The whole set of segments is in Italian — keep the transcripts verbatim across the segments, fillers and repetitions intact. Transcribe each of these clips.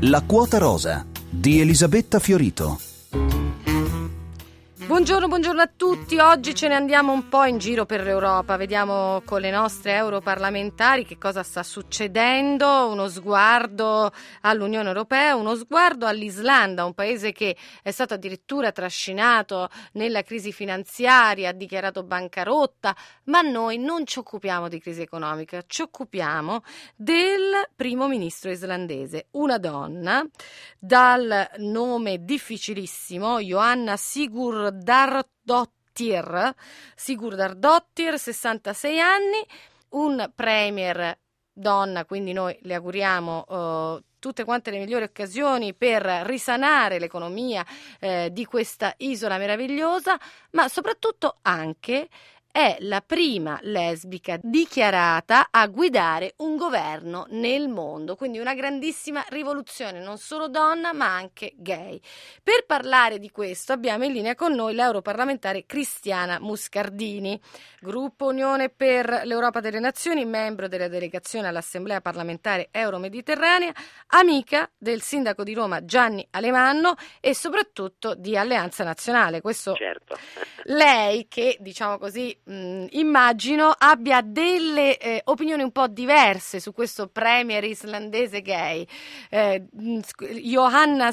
La quota rosa di Elisabetta Fiorito. Buongiorno, buongiorno a tutti. Oggi ce ne andiamo un po' in giro per l'Europa. Vediamo con le nostre europarlamentari che cosa sta succedendo. Uno sguardo all'Unione Europea, uno sguardo all'Islanda, un paese che è stato addirittura trascinato nella crisi finanziaria, ha dichiarato bancarotta. Ma noi non ci occupiamo di crisi economica, ci occupiamo del primo ministro islandese, una donna dal nome difficilissimo, Johanna Sigurdardóttir, Sigurdardóttir, sessantasei anni, un premier donna, quindi noi le auguriamo uh, tutte quante le migliori occasioni per risanare l'economia eh, di questa isola meravigliosa, ma soprattutto anche è la prima lesbica dichiarata a guidare un governo nel mondo, quindi una grandissima rivoluzione, non solo donna ma anche gay. Per parlare di questo abbiamo in linea con noi l'europarlamentare Cristiana Muscardini, gruppo Unione per l'Europa delle Nazioni, membro della delegazione all'Assemblea parlamentare euro-mediterranea, amica del sindaco di Roma Gianni Alemanno e soprattutto di Alleanza Nazionale. Questo certo. Lei che, diciamo così, mh, immagino abbia delle eh, opinioni un po' diverse su questo premier islandese gay, eh, Johanna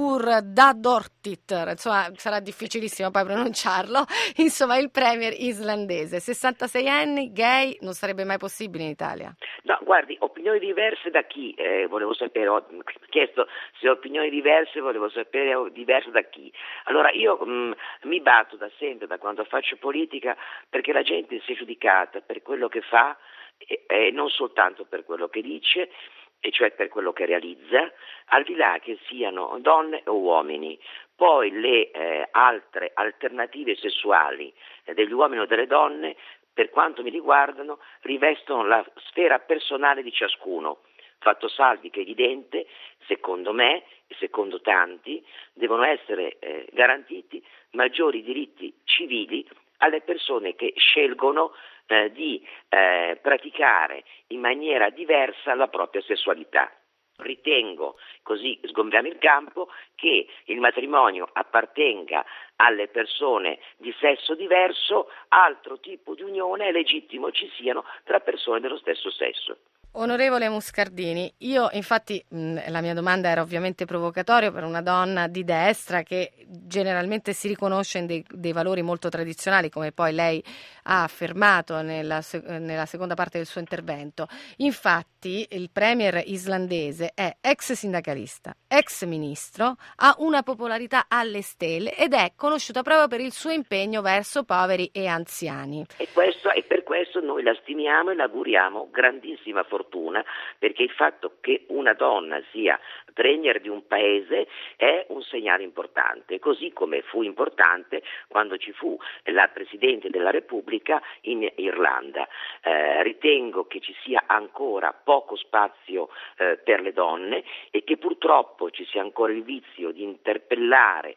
Sigurdardóttir, insomma sarà difficilissimo poi pronunciarlo, insomma il premier islandese, sessantasei anni, gay, non sarebbe mai possibile in Italia. No, guardi, opinioni diverse da chi? Eh, volevo sapere, ho chiesto se opinioni diverse, volevo sapere diverse da chi. Allora io mh, mi batto da sempre, da quando faccio politica, perché la gente sia giudicata per quello che fa e, e non soltanto per quello che dice, e cioè per quello che realizza, al di là che siano donne o uomini. Poi le eh, altre alternative sessuali eh, degli uomini o delle donne, per quanto mi riguardano, rivestono la sfera personale di ciascuno, fatto salvi che è evidente, secondo me e secondo tanti, devono essere eh, garantiti maggiori diritti civili alle persone che scelgono eh, di eh, praticare in maniera diversa la propria sessualità. Ritengo, così sgombriamo il campo, che il matrimonio appartenga alle persone di sesso diverso, altro tipo di unione è legittimo ci siano tra persone dello stesso sesso. Onorevole Muscardini, io infatti mh, la mia domanda era ovviamente provocatoria per una donna di destra che generalmente si riconosce in dei, dei valori molto tradizionali, come poi lei ha affermato nella, nella seconda parte del suo intervento. Infatti il premier islandese è ex sindacalista, ex ministro, ha una popolarità alle stelle ed è conosciuta proprio per il suo impegno verso poveri e anziani. E, questo, e per questo noi la stimiamo e le auguriamo grandissima fortuna. Fortuna, perché il fatto che una donna sia premier di un paese è un segnale importante, così come fu importante quando ci fu la Presidente della Repubblica in Irlanda. Eh, ritengo che ci sia ancora poco spazio eh, per le donne e che purtroppo ci sia ancora il vizio di interpellare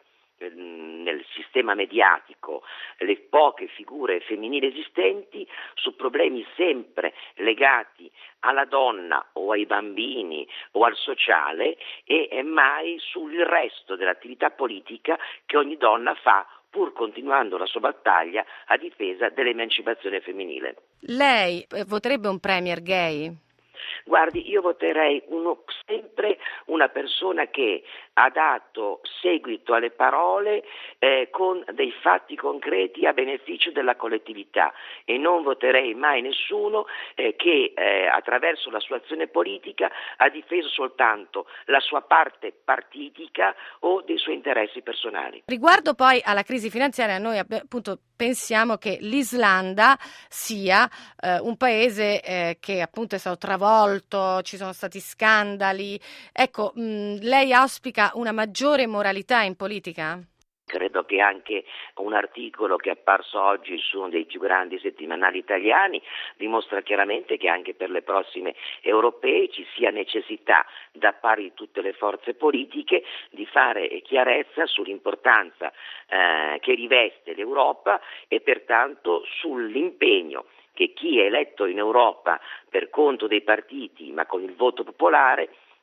nel sistema mediatico le poche figure femminili esistenti su problemi sempre legati alla donna o ai bambini o al sociale e mai sul resto dell'attività politica che ogni donna fa pur continuando la sua battaglia a difesa dell'emancipazione femminile. Lei voterebbe un premier gay? Guardi, io voterei uno, sempre una persona che ha dato seguito alle parole eh, con dei fatti concreti a beneficio della collettività e non voterei mai nessuno eh, che eh, attraverso la sua azione politica ha difeso soltanto la sua parte partitica o dei suoi interessi personali. Riguardo poi alla crisi finanziaria, noi appunto pensiamo che l'Islanda sia eh, un paese eh, che appunto è stato travolto, ci sono stati scandali. Ecco, mh, lei auspica una maggiore moralità in politica? Credo che anche un articolo che è apparso oggi su uno dei più grandi settimanali italiani dimostra chiaramente che anche per le prossime europee ci sia necessità da parte di tutte le forze politiche di fare chiarezza sull'importanza eh, che riveste l'Europa e pertanto sull'impegno che chi è eletto in Europa per conto dei partiti ma con il voto popolare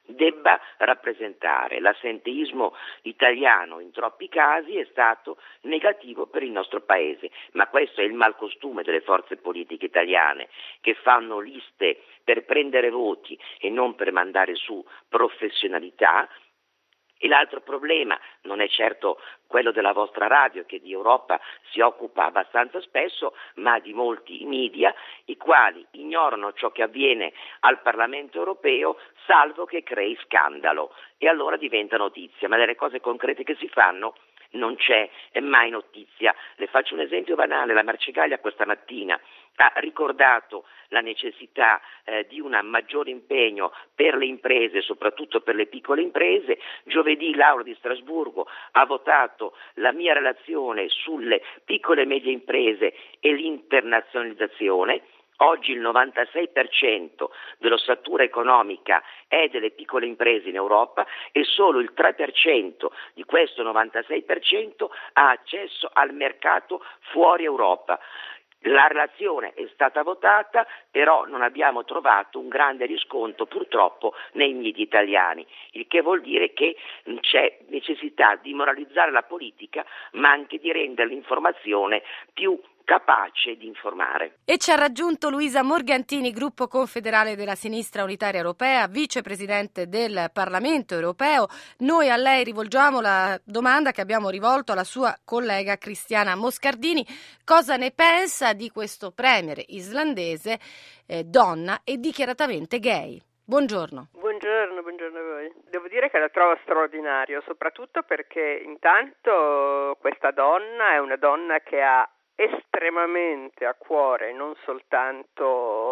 debba rappresentare. L'assenteismo italiano in troppi casi è stato negativo per il nostro Paese, ma questo è il malcostume delle forze politiche italiane, che fanno liste per prendere voti e non per mandare su professionalità. E l'altro problema non è certo quello della vostra radio, che di Europa si occupa abbastanza spesso, ma di molti media, i quali ignorano ciò che avviene al Parlamento europeo, salvo che crei scandalo, e allora diventa notizia, ma delle cose concrete che si fanno non c'è mai notizia. Le faccio un esempio banale: la Marcegaglia questa mattina ha ricordato la necessità eh, di un maggiore impegno per le imprese, soprattutto per le piccole imprese. Giovedì l'Aula di Strasburgo ha votato la mia relazione sulle piccole e medie imprese e l'internazionalizzazione. Oggi il novantasei per cento dell'ossatura economica è delle piccole imprese in Europa e solo il tre per cento di questo novantasei per cento ha accesso al mercato fuori Europa. La relazione è stata votata, però non abbiamo trovato un grande riscontro purtroppo nei media italiani, il che vuol dire che c'è necessità di moralizzare la politica, ma anche di rendere l'informazione più capace di informare. E ci ha raggiunto Luisa Morgantini, gruppo confederale della Sinistra Unitaria Europea, vicepresidente del Parlamento Europeo. Noi a lei rivolgiamo la domanda che abbiamo rivolto alla sua collega Cristiana Moscardini: cosa ne pensa di questo premier islandese, eh, donna e dichiaratamente gay? Buongiorno. Buongiorno, buongiorno a voi. Devo dire che la trovo straordinario, soprattutto perché intanto questa donna è una donna che ha estremamente a cuore non soltanto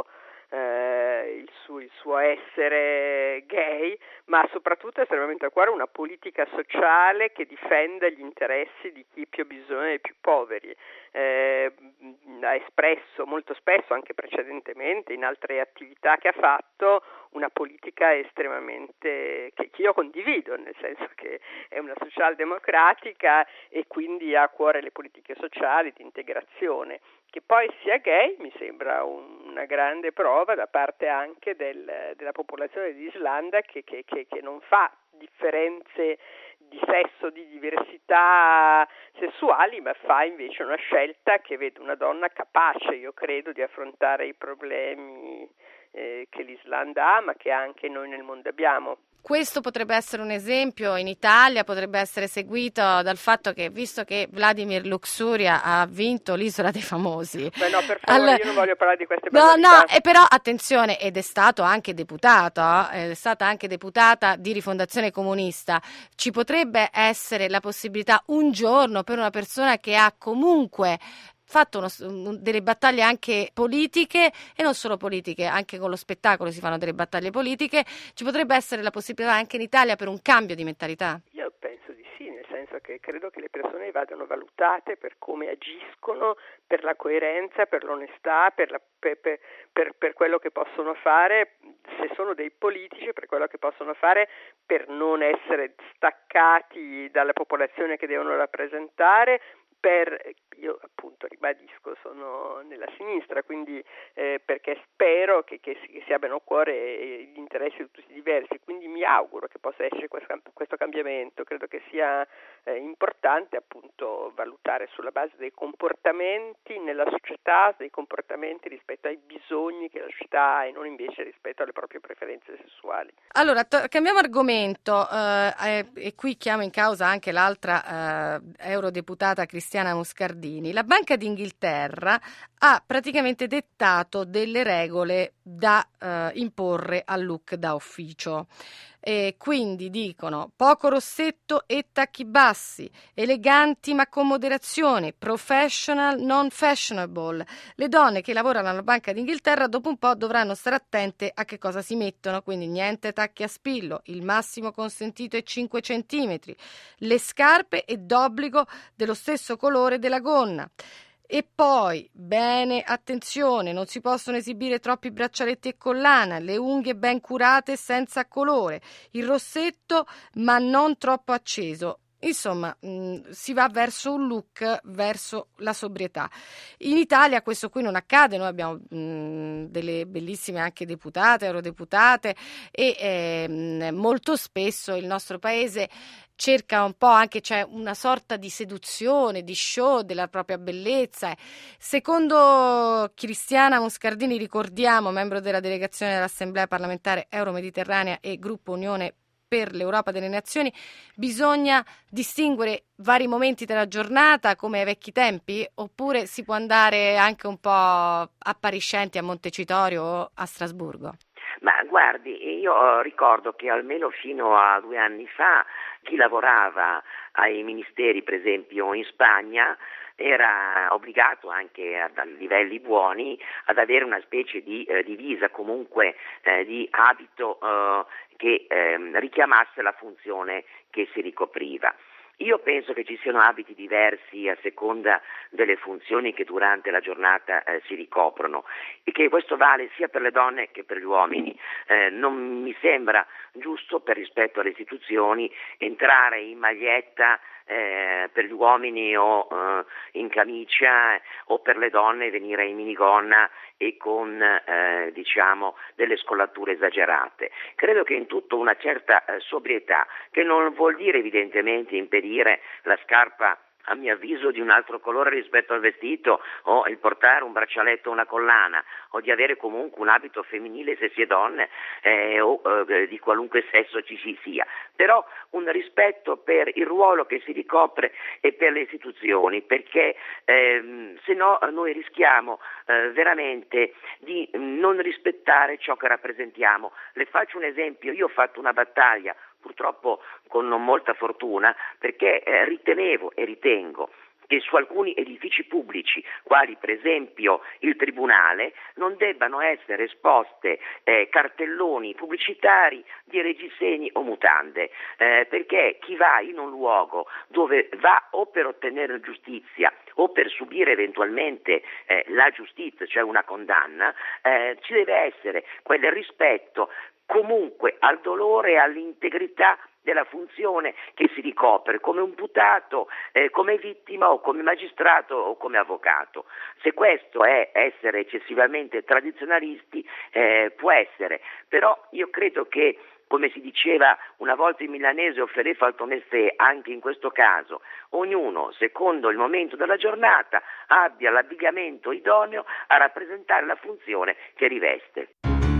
eh, il, suo, il suo essere gay, ma soprattutto estremamente a cuore una politica sociale che difenda gli interessi di chi più ha bisogno e dei più poveri. Eh, ha espresso molto spesso, anche precedentemente in altre attività che ha fatto, una politica estremamente che io condivido, nel senso che è una socialdemocratica e quindi ha a cuore le politiche sociali di integrazione. Che poi sia gay mi sembra una grande prova da parte anche del, della popolazione di Islanda che, che, che, che non fa differenze di sesso, di diversità sessuali, ma fa invece una scelta che vede una donna capace, io credo, di affrontare i problemi eh, che l'Islanda ha, ma che anche noi nel mondo abbiamo. Questo potrebbe essere un esempio in Italia, potrebbe essere seguito dal fatto che, visto che Vladimir Luxuria ha vinto l'Isola dei Famosi... Beh no, per favore, all... io non voglio parlare di queste No, banalità. no, e però attenzione, ed è stato anche deputato, è stata anche deputata di Rifondazione Comunista. Ci potrebbe essere la possibilità un giorno per una persona che ha comunque fatto uno, delle battaglie anche politiche, e non solo politiche, anche con lo spettacolo si fanno delle battaglie politiche, ci potrebbe essere la possibilità anche in Italia per un cambio di mentalità? Io penso di sì, nel senso che credo che le persone vadano valutate per come agiscono, per la coerenza, per l'onestà, per, la, per, per, per, per quello che possono fare, se sono dei politici, per quello che possono fare per non essere staccati dalla popolazione che devono rappresentare. Per, io appunto ribadisco, sono nella sinistra, quindi eh, perché spero che, che, si, che si abbiano a cuore gli interessi di tutti diversi, quindi mi auguro che possa essere questo, questo cambiamento. Credo che sia eh, importante appunto valutare sulla base dei comportamenti nella società, dei comportamenti rispetto ai bisogni che la società ha e non invece rispetto alle proprie preferenze sessuali. Allora, to- cambiamo argomento eh, e qui chiamo in causa anche l'altra eh, eurodeputata Cristiana Moscardini. La Banca d'Inghilterra ha praticamente dettato delle regole da eh, imporre al look da ufficio. E quindi dicono poco rossetto e tacchi bassi, eleganti ma con moderazione, professional non fashionable. Le donne che lavorano alla Banca d'Inghilterra dopo un po' dovranno stare attente a che cosa si mettono, quindi niente tacchi a spillo, il massimo consentito è cinque centimetri, le scarpe è d'obbligo dello stesso colore della gonna. E poi, bene, attenzione, non si possono esibire troppi braccialetti e collana, le unghie ben curate senza colore, il rossetto ma non troppo acceso. Insomma, mh, si va verso un look, verso la sobrietà. In Italia questo qui non accade, noi abbiamo mh, delle bellissime anche deputate, eurodeputate e eh, molto spesso il nostro paese cerca un po' anche, c'è una sorta di seduzione, di show della propria bellezza. Secondo Cristiana Moscardini, ricordiamo, membro della delegazione dell'Assemblea parlamentare Euromediterranea e gruppo Unione per l'Europa delle Nazioni, bisogna distinguere vari momenti della giornata come ai vecchi tempi, oppure si può andare anche un po' appariscenti a Montecitorio o a Strasburgo? Ma guardi, io ricordo che almeno fino a due anni fa chi lavorava ai ministeri, per esempio in Spagna, era obbligato anche a, a livelli buoni ad avere una specie di eh, divisa, comunque eh, di abito eh, che eh, richiamasse la funzione che si ricopriva. Io penso che ci siano abiti diversi a seconda delle funzioni che durante la giornata eh, si ricoprono e che questo vale sia per le donne che per gli uomini. Eh, non mi sembra giusto, per rispetto alle istituzioni, entrare in maglietta eh, per gli uomini o eh, in camicia eh, o per le donne venire in minigonna e con eh, diciamo delle scollature esagerate. Credo che in tutto una certa eh, sobrietà, che non vuol dire evidentemente impedire la scarpa a mio avviso di un altro colore rispetto al vestito, o il portare un braccialetto o una collana, o di avere comunque un abito femminile se si è donne eh, o eh, di qualunque sesso ci si sia, però un rispetto per il ruolo che si ricopre e per le istituzioni, perché ehm, se no noi rischiamo eh, veramente di non rispettare ciò che rappresentiamo. Le faccio un esempio: io ho fatto una battaglia, purtroppo con non molta fortuna, perché eh, ritenevo e ritengo che su alcuni edifici pubblici, quali per esempio il Tribunale, non debbano essere esposte eh, cartelloni pubblicitari di reggiseni o mutande, eh, perché chi va in un luogo dove va o per ottenere giustizia o per subire eventualmente eh, la giustizia, cioè una condanna, eh, ci deve essere quel rispetto comunque al dolore e all'integrità della funzione che si ricopre come imputato, eh, come vittima o come magistrato o come avvocato. Se questo è essere eccessivamente tradizionalisti, eh, può essere, però io credo che, come si diceva una volta in milanese, offere fatto mestè, anche in questo caso, ognuno, secondo il momento della giornata, abbia l'abbigliamento idoneo a rappresentare la funzione che riveste.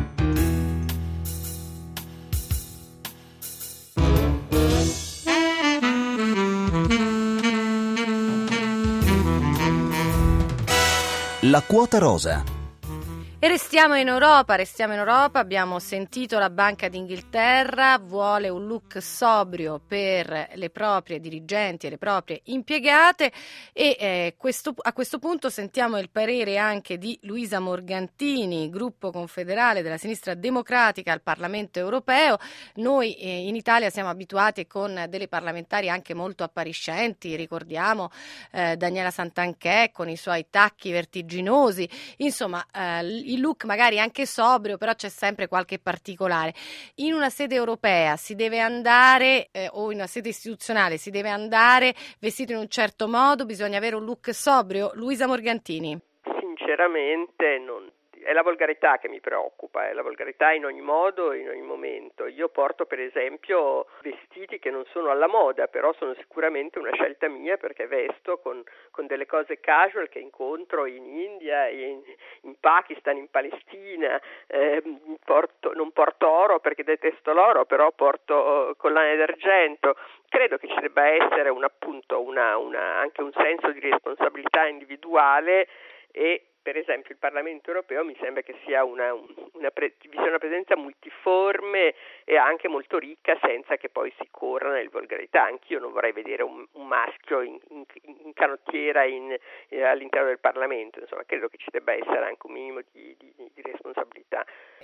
La quota rosa. E restiamo in Europa, restiamo in Europa, abbiamo sentito la Banca d'Inghilterra vuole un look sobrio per le proprie dirigenti e le proprie impiegate e eh, questo, a questo punto sentiamo il parere anche di Luisa Morgantini, gruppo confederale della sinistra democratica al Parlamento europeo. Noi eh, in Italia siamo abituati con delle parlamentari anche molto appariscenti, ricordiamo eh, Daniela Santanchè con i suoi tacchi vertiginosi, insomma eh, il look magari anche sobrio, però c'è sempre qualche particolare. In una sede europea si deve andare, eh, o in una sede istituzionale si deve andare vestito in un certo modo, bisogna avere un look sobrio? Luisa Morgantini. Sinceramente non. È la volgarità che mi preoccupa, è la volgarità in ogni modo e in ogni momento. Io porto per esempio vestiti che non sono alla moda, però sono sicuramente una scelta mia, perché vesto con, con delle cose casual che incontro in India, in, in Pakistan, in Palestina. Eh, porto, non porto oro perché detesto l'oro, però porto collane d'argento. Credo che ci debba essere un, appunto una, una, anche un senso di responsabilità individuale e per esempio il Parlamento europeo mi sembra che sia una, una, pre, vi sia una presenza multiforme e anche molto ricca, senza che poi si corra nelle volgarità. Anch'io non vorrei vedere un, un maschio in, in, in canottiera in, eh, all'interno del Parlamento, insomma credo che ci debba essere anche un minimo di, di, di responsabilità.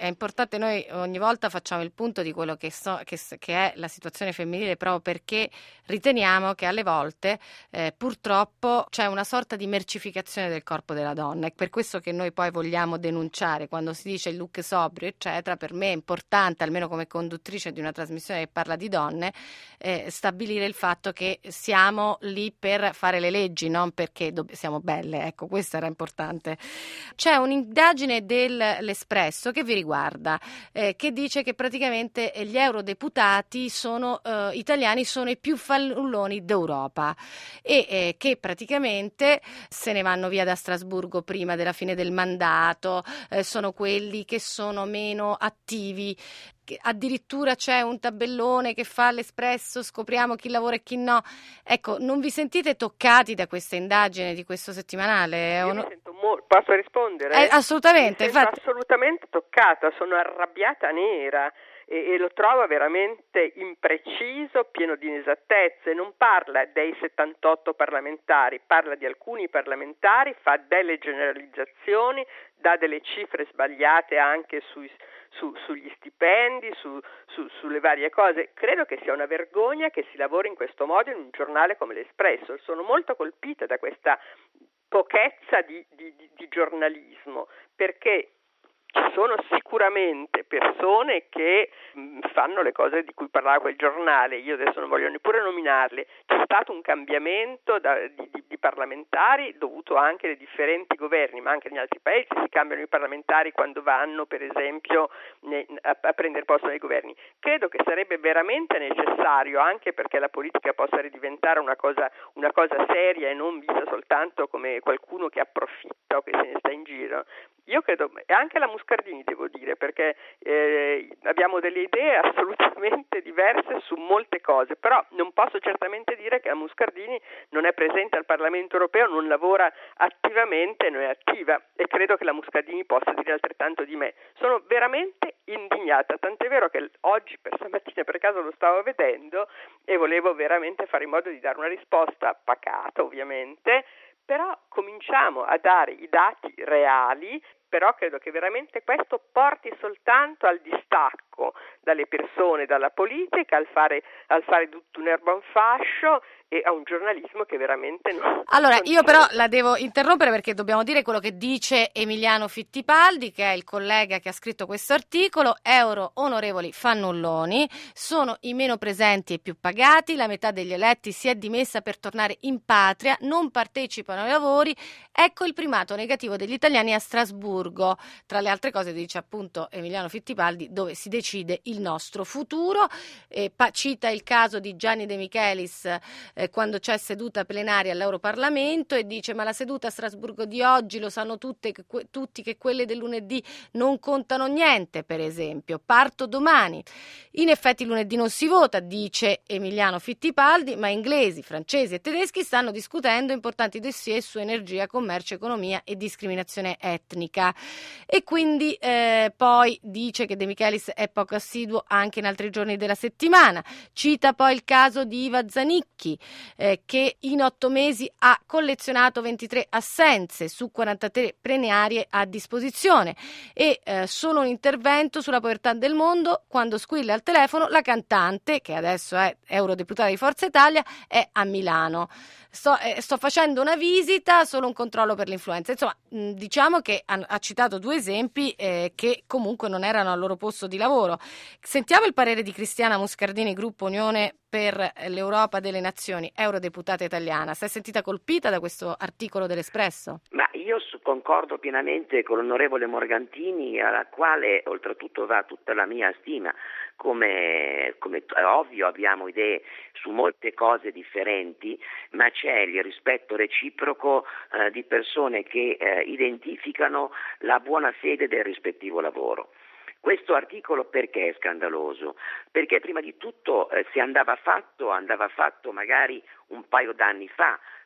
è importante, noi ogni volta facciamo il punto di quello che, so, che, che è la situazione femminile, proprio perché riteniamo che alle volte eh, purtroppo c'è una sorta di mercificazione del corpo della donna. È per questo che noi poi vogliamo denunciare quando si dice il look sobrio eccetera. Per me è importante, almeno come conduttrice di una trasmissione che parla di donne, eh, stabilire il fatto che siamo lì per fare le leggi, non perché do- siamo belle, ecco, questo era importante. C'è un'indagine dell'Espresso che vi riguarda, eh, che dice che praticamente gli eurodeputati sono, eh, italiani sono i più fannulloni d'Europa e eh, che praticamente se ne vanno via da Strasburgo prima della fine del mandato, eh, sono quelli che sono meno attivi. Addirittura c'è un tabellone che fa l'Espresso, scopriamo chi lavora e chi no. Ecco, non vi sentite toccati da questa indagine di questo settimanale? Io no? mi sento mo- posso rispondere? Eh, assolutamente, mi sento infatti... assolutamente toccata, sono arrabbiata nera e, e lo trovo veramente impreciso, pieno di inesattezze. Non parla dei settantotto parlamentari, parla di alcuni parlamentari, fa delle generalizzazioni, dà delle cifre sbagliate anche sui Su, sugli stipendi, su, su, sulle varie cose. Credo che sia una vergogna che si lavori in questo modo in un giornale come l'Espresso. Sono molto colpita da questa pochezza di, di, di, di giornalismo, perché ci sono sicuramente persone che mh, fanno le cose di cui parlava quel giornale, io adesso non voglio neppure nominarle. C'è stato un cambiamento da, di, di, di parlamentari dovuto anche ai differenti governi, ma anche in altri paesi si cambiano i parlamentari quando vanno per esempio ne, a, a prendere posto nei governi. Credo che sarebbe veramente necessario, anche perché la politica possa ridiventare una cosa, una cosa seria e non vista soltanto come qualcuno che approfitta o che se ne sta in giro. Io credo, e anche la Muscardini devo dire, perché eh, abbiamo delle idee assolutamente diverse su molte cose, però non posso certamente dire che la Muscardini non è presente al Parlamento europeo, non lavora attivamente, non è attiva, e credo che la Muscardini possa dire altrettanto di me. Sono veramente indignata, tant'è vero che oggi per stamattina per caso lo stavo vedendo e volevo veramente fare in modo di dare una risposta pacata, ovviamente, però cominciamo a dare i dati reali, però credo che veramente questo porti soltanto al distacco dalle persone, dalla politica, al fare, al fare tutto un erba un fascio e a un giornalismo che veramente non... Allora, non io però la devo interrompere perché dobbiamo dire quello che dice Emiliano Fittipaldi, che è il collega che ha scritto questo articolo. Euro onorevoli fannulloni, sono i meno presenti e più pagati, la metà degli eletti si è dimessa per tornare in patria, non partecipano ai lavori, ecco il primato negativo degli italiani a Strasburgo. Tra le altre cose dice appunto Emiliano Fittipaldi, dove si decide il nostro futuro. Eh, pa- cita il caso di Gianni De Michelis eh, quando c'è seduta plenaria all'Europarlamento e dice ma la seduta a Strasburgo di oggi lo sanno tutte, che que- tutti che quelle del lunedì non contano niente, per esempio, parto domani. In effetti lunedì non si vota, dice Emiliano Fittipaldi, ma inglesi, francesi e tedeschi stanno discutendo importanti dossier su energia, commercio, economia e discriminazione etnica. E quindi eh, poi dice che De Michelis è poco assiduo anche in altri giorni della settimana. Cita poi il caso di Iva Zanicchi, eh, che in otto mesi ha collezionato ventitré assenze su quarantatré plenarie a disposizione e eh, solo un intervento sulla povertà del mondo, quando squilla al telefono la cantante, che adesso è eurodeputata di Forza Italia, è a Milano. Sto, eh, sto facendo una visita, solo un controllo per l'influenza. Insomma, mh, diciamo che ha, ha citato due esempi eh, che comunque non erano al loro posto di lavoro. Sentiamo il parere di Cristiana Muscardini, gruppo Unione per l'Europa delle Nazioni, eurodeputata italiana. Si è sentita colpita da questo articolo dell'Espresso? Ma io concordo pienamente con l'onorevole Morgantini, alla quale oltretutto va tutta la mia stima. Come, come è ovvio abbiamo idee su molte cose differenti, ma c'è il rispetto reciproco eh, di persone che eh, identificano la buona fede del rispettivo lavoro. Questo articolo perché è scandaloso? Perché prima di tutto eh, se andava fatto, andava fatto magari un paio d'anni fa,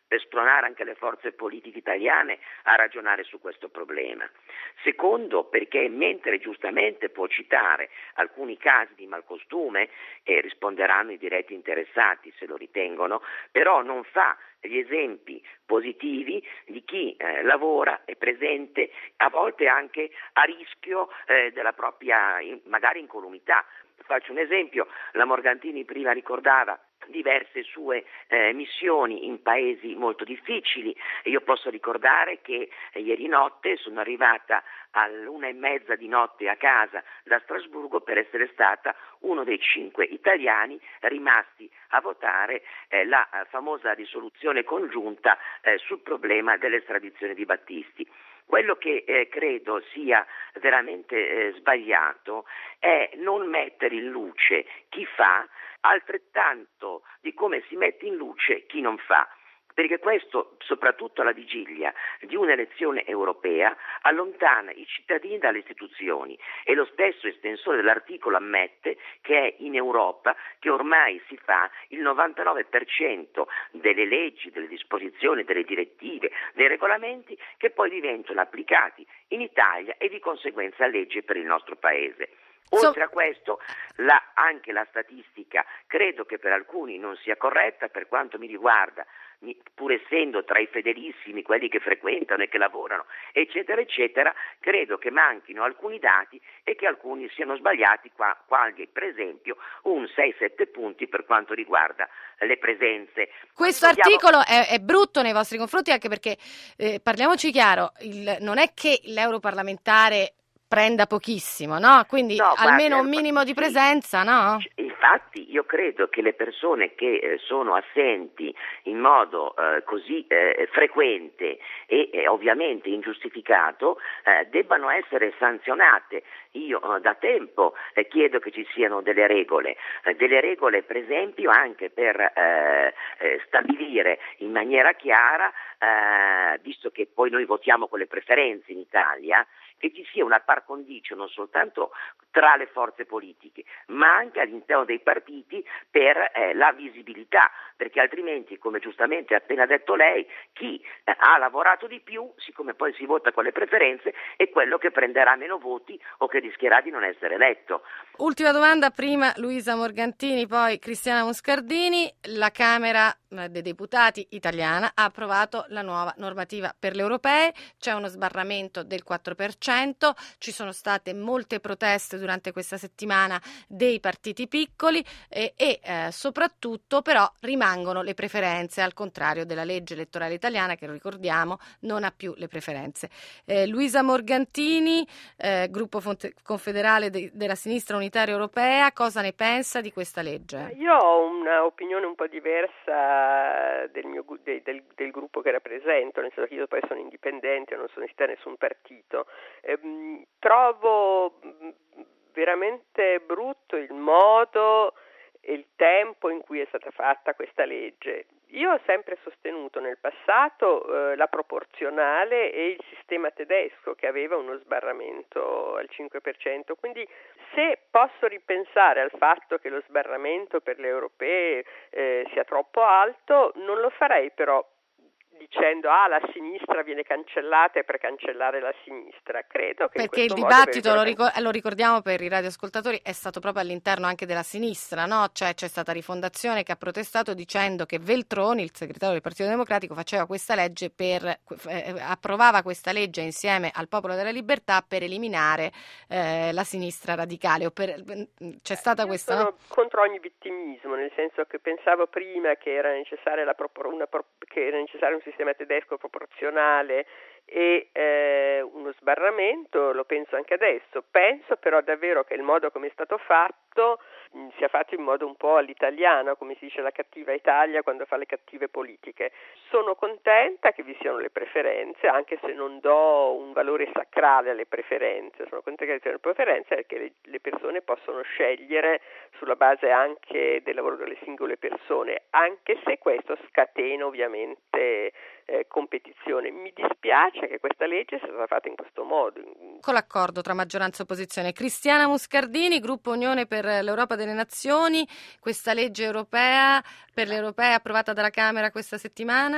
per spronare anche le forze politiche italiane a ragionare su questo problema. Secondo, perché mentre giustamente può citare alcuni casi di malcostume, e risponderanno i diretti interessati se lo ritengono, però non fa gli esempi positivi di chi eh, lavora, è presente, a volte anche a rischio eh, della propria, in, magari incolumità. Faccio un esempio, la Morgantini prima ricordava diverse sue eh, missioni in paesi molto difficili. Io posso ricordare che eh, ieri notte sono arrivata all'una e mezza di notte a casa da Strasburgo per essere stata uno dei cinque italiani rimasti a votare eh, la eh, famosa risoluzione congiunta eh, sul problema dell'estradizione di Battisti. Quello che eh, credo sia veramente eh, sbagliato è non mettere in luce chi fa altrettanto di come si mette in luce chi non fa. Perché questo, soprattutto alla vigilia di un'elezione europea, allontana i cittadini dalle istituzioni, e lo stesso estensore dell'articolo ammette che è in Europa che ormai si fa il novantanove per cento delle leggi, delle disposizioni, delle direttive, dei regolamenti che poi diventano applicati in Italia e di conseguenza legge per il nostro Paese. Oltre a questo, la, anche la statistica credo che per alcuni non sia corretta. Per quanto mi riguarda, mi, pur essendo tra i fedelissimi quelli che frequentano e che lavorano, eccetera, eccetera, credo che manchino alcuni dati e che alcuni siano sbagliati, qua, quali per esempio un sei sette punti per quanto riguarda le presenze. Questo Vogliamo... articolo è, è brutto nei vostri confronti, anche perché, eh, parliamoci chiaro, il, non è che l'europarlamentare prenda pochissimo, no? Quindi no, almeno guarda, un minimo di sì. presenza, no? Infatti io credo che le persone che eh, sono assenti in modo eh, così eh, frequente e eh, ovviamente ingiustificato eh, debbano essere sanzionate. Io eh, da tempo eh, chiedo che ci siano delle regole, eh, delle regole per esempio anche per eh, eh, stabilire in maniera chiara, eh, visto che poi noi votiamo con le preferenze in Italia, che ci sia una par condicio non soltanto tra le forze politiche, ma anche all'interno dei partiti per eh, la visibilità, perché altrimenti, come giustamente ha appena detto lei, chi eh, ha lavorato di più, siccome poi si vota con le preferenze, è quello che prenderà meno voti o che rischierà di non essere eletto. Ultima domanda, prima Luisa Morgantini, poi Cristiana Moscardini. La Camera dei Deputati italiana ha approvato la nuova normativa per le europee, c'è uno sbarramento del quattro per cento, ci sono state molte proteste durante questa settimana dei partiti piccoli e, e eh, soprattutto però rimangono le preferenze, al contrario della legge elettorale italiana che, ricordiamo, non ha più le preferenze. Eh, Luisa Morgantini, eh, gruppo Fonte- confederale de- della sinistra unitaria europea, cosa ne pensa di questa legge? Io ho un'opinione un po' diversa del, mio, del, del, del gruppo che rappresento, nel senso che io poi sono indipendente, non sono iscritta a nessun partito. Ehm, trovo veramente brutto il modo e il tempo in cui è stata fatta questa legge. Io ho sempre sostenuto nel passato eh, la proporzionale e il sistema tedesco, che aveva uno sbarramento al cinque per cento, quindi se posso ripensare al fatto che lo sbarramento per le europee eh, sia troppo alto, non lo farei però dicendo ah la sinistra viene cancellata e per cancellare la sinistra. Credo che perché in il questo dibattito, modo lo, ricor- lo ricordiamo per i radioascoltatori, è stato proprio all'interno anche della sinistra, no? Cioè c'è stata Rifondazione che ha protestato dicendo che Veltroni, il segretario del Partito Democratico, faceva questa legge per eh, approvava questa legge insieme al Popolo della Libertà per eliminare eh, la sinistra radicale. O per, c'è stata Io questa, sono no? contro ogni vittimismo, nel senso che pensavo prima che era necessaria la propor- una pro- che era necessario un sistema tedesco proporzionale e eh, uno sbarramento, lo penso anche adesso. Penso però davvero che il modo come è stato fatto mh, sia fatto in modo un po' all'italiano, come si dice la cattiva Italia quando fa le cattive politiche. Sono contenta che vi siano le preferenze, anche se non do un valore sacrale alle preferenze. Sono contenta che vi siano le preferenze perché le, le persone possono scegliere sulla base anche del lavoro delle singole persone, anche se questo scatena ovviamente eh, competizione. Mi dispiace che questa legge sia stata fatta in questo modo. Con l'accordo tra maggioranza e opposizione. Cristiana Moscardini, gruppo Unione per l'Europa delle Nazioni, questa legge europea per le europee approvata dalla Camera questa settimana?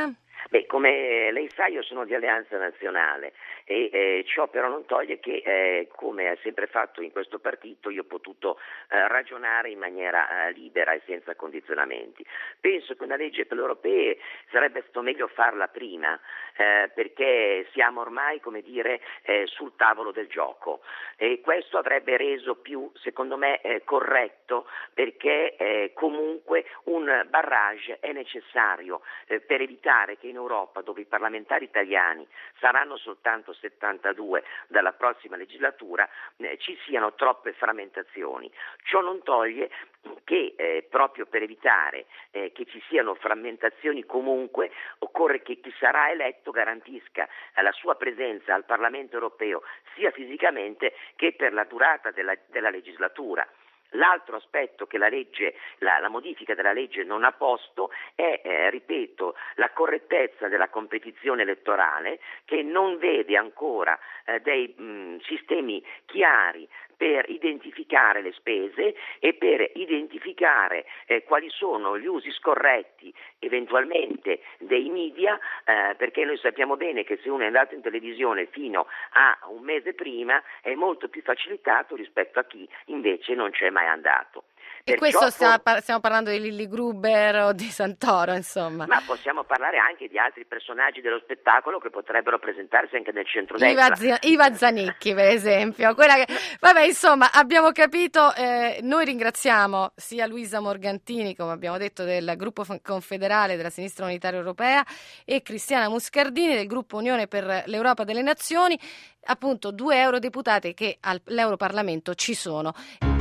Beh, come lei sa, io sono di Alleanza Nazionale e eh, ciò però non toglie che, eh, come ha sempre fatto in questo partito, io ho potuto eh, ragionare in maniera eh, libera e senza condizionamenti. Penso che una legge per le europee sarebbe stato meglio farla prima, eh, perché siamo ormai, come dire, eh, sul tavolo del gioco, e questo avrebbe reso più, secondo me, eh, corretto, perché eh, comunque un barrage è necessario eh, per evitare che in Europa, dove i parlamentari italiani saranno soltanto settantadue dalla prossima legislatura, eh, ci siano troppe frammentazioni. Ciò non toglie che eh, proprio per evitare eh, che ci siano frammentazioni comunque occorre che chi sarà eletto garantisca eh, la sua presenza al Parlamento europeo sia fisicamente che per la durata della, della legislatura. L'altro aspetto che la legge, la, la modifica della legge non ha posto è, eh, ripeto, la correttezza della competizione elettorale, che non vede ancora eh, dei mh, sistemi chiari per identificare le spese e per identificare eh, quali sono gli usi scorretti eventualmente dei media, eh, perché noi sappiamo bene che se uno è andato in televisione fino a un mese prima è molto più facilitato rispetto a chi invece non c'è mai andato. E Perciò, questo stiamo, par- stiamo parlando di Lilli Gruber o di Santoro, insomma. Ma possiamo parlare anche di altri personaggi dello spettacolo che potrebbero presentarsi anche nel Iva, centrodestra. Z- Iva Zanicchi, per esempio. Quella che... Vabbè, insomma, abbiamo capito. Eh, noi ringraziamo sia Luisa Morgantini, come abbiamo detto, del gruppo confederale della Sinistra Unitaria Europea, e Cristiana Muscardini del gruppo Unione per l'Europa delle Nazioni, appunto due eurodeputati che all'Europarlamento ci sono.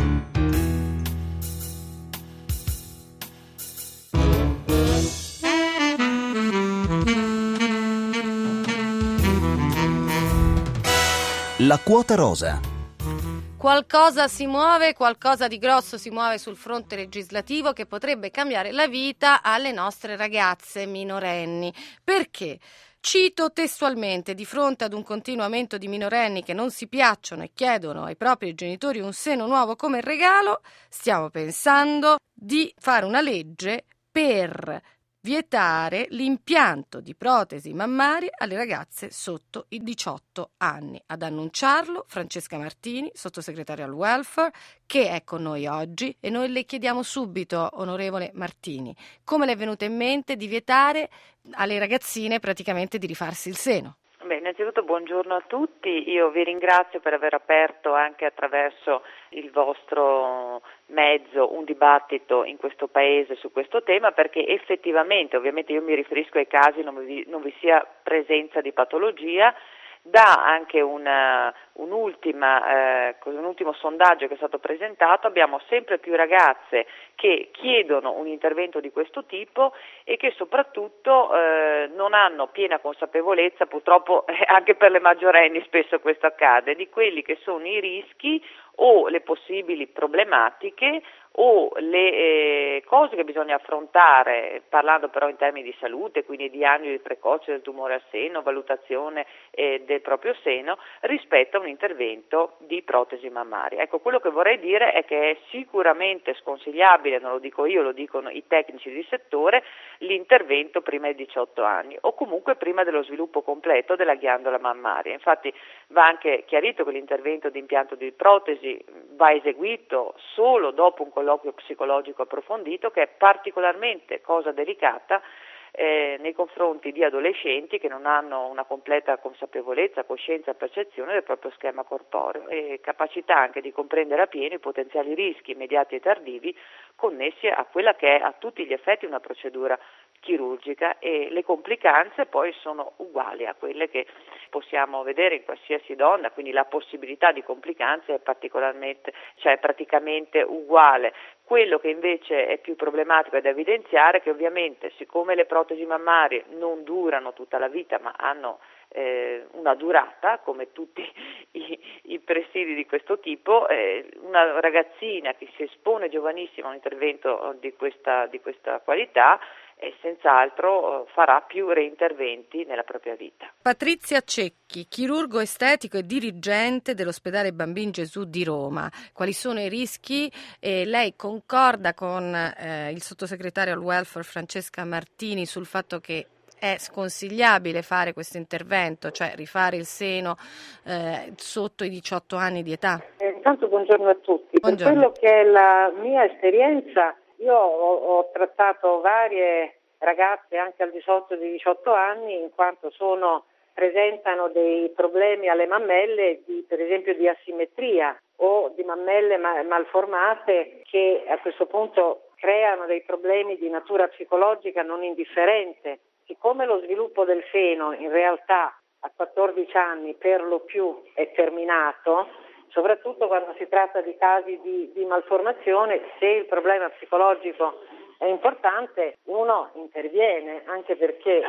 La quota rosa. Qualcosa si muove, qualcosa di grosso si muove sul fronte legislativo che potrebbe cambiare la vita alle nostre ragazze minorenni. Perché? Cito testualmente: di fronte ad un continuo aumento di minorenni che non si piacciono e chiedono ai propri genitori un seno nuovo come regalo, stiamo pensando di fare una legge per vietare l'impianto di protesi mammarie alle ragazze sotto i diciotto anni. Ad annunciarlo Francesca Martini, sottosegretaria al welfare, che è con noi oggi, e noi le chiediamo subito, onorevole Martini, come le è venuto in mente di vietare alle ragazzine praticamente di rifarsi il seno? Beh, innanzitutto buongiorno a tutti, io vi ringrazio per aver aperto anche attraverso il vostro mezzo un dibattito in questo paese su questo tema, perché effettivamente, ovviamente io mi riferisco ai casi non vi, non vi sia presenza di patologia. Da anche una, un'ultima, eh, un ultimo sondaggio che è stato presentato, abbiamo sempre più ragazze che chiedono un intervento di questo tipo e che soprattutto eh, non hanno piena consapevolezza, purtroppo eh, anche per le maggiorenni spesso questo accade, di quelli che sono i rischi o le possibili problematiche o le eh, cose che bisogna affrontare, parlando però in termini di salute, quindi diagnosi precoce del tumore al seno, valutazione eh, del proprio seno, rispetto a un intervento di protesi mammaria. Ecco, quello che vorrei dire è che è sicuramente sconsigliabile, non lo dico io, lo dicono i tecnici di settore, l'intervento prima dei diciotto anni o comunque prima dello sviluppo completo della ghiandola mammaria. Infatti va anche chiarito che l'intervento di impianto di protesi va eseguito solo dopo un colloquio psicologico approfondito, che è particolarmente cosa delicata eh, nei confronti di adolescenti che non hanno una completa consapevolezza, coscienza e percezione del proprio schema corporeo e capacità anche di comprendere appieno i potenziali rischi immediati e tardivi connessi a quella che è a tutti gli effetti una procedura chirurgica, e le complicanze poi sono uguali a quelle che possiamo vedere in qualsiasi donna, quindi la possibilità di complicanze è particolarmente, cioè praticamente uguale. Quello che invece è più problematico è da evidenziare che ovviamente, siccome le protesi mammarie non durano tutta la vita ma hanno eh, una durata, come tutti i, i presidi di questo tipo, eh, una ragazzina che si espone giovanissima a un intervento di questa, di questa qualità e senz'altro farà più reinterventi nella propria vita. Patrizia Cecchi, chirurgo estetico e dirigente dell'ospedale Bambin Gesù di Roma. Quali sono i rischi? E lei concorda con eh, il sottosegretario al welfare Francesca Martini sul fatto che è sconsigliabile fare questo intervento, cioè rifare il seno eh, sotto i diciotto anni di età. Eh, intanto buongiorno a tutti. Buongiorno. Per quello che è la mia esperienza, io ho, ho trattato varie ragazze anche al di sotto di diciotto anni, in quanto sono presentano dei problemi alle mammelle, di, per esempio di asimmetria o di mammelle ma, malformate, che a questo punto creano dei problemi di natura psicologica non indifferente. Siccome lo sviluppo del seno in realtà a quattordici anni per lo più è terminato, soprattutto quando si tratta di casi di, di malformazione, se il problema psicologico è importante, uno interviene, anche perché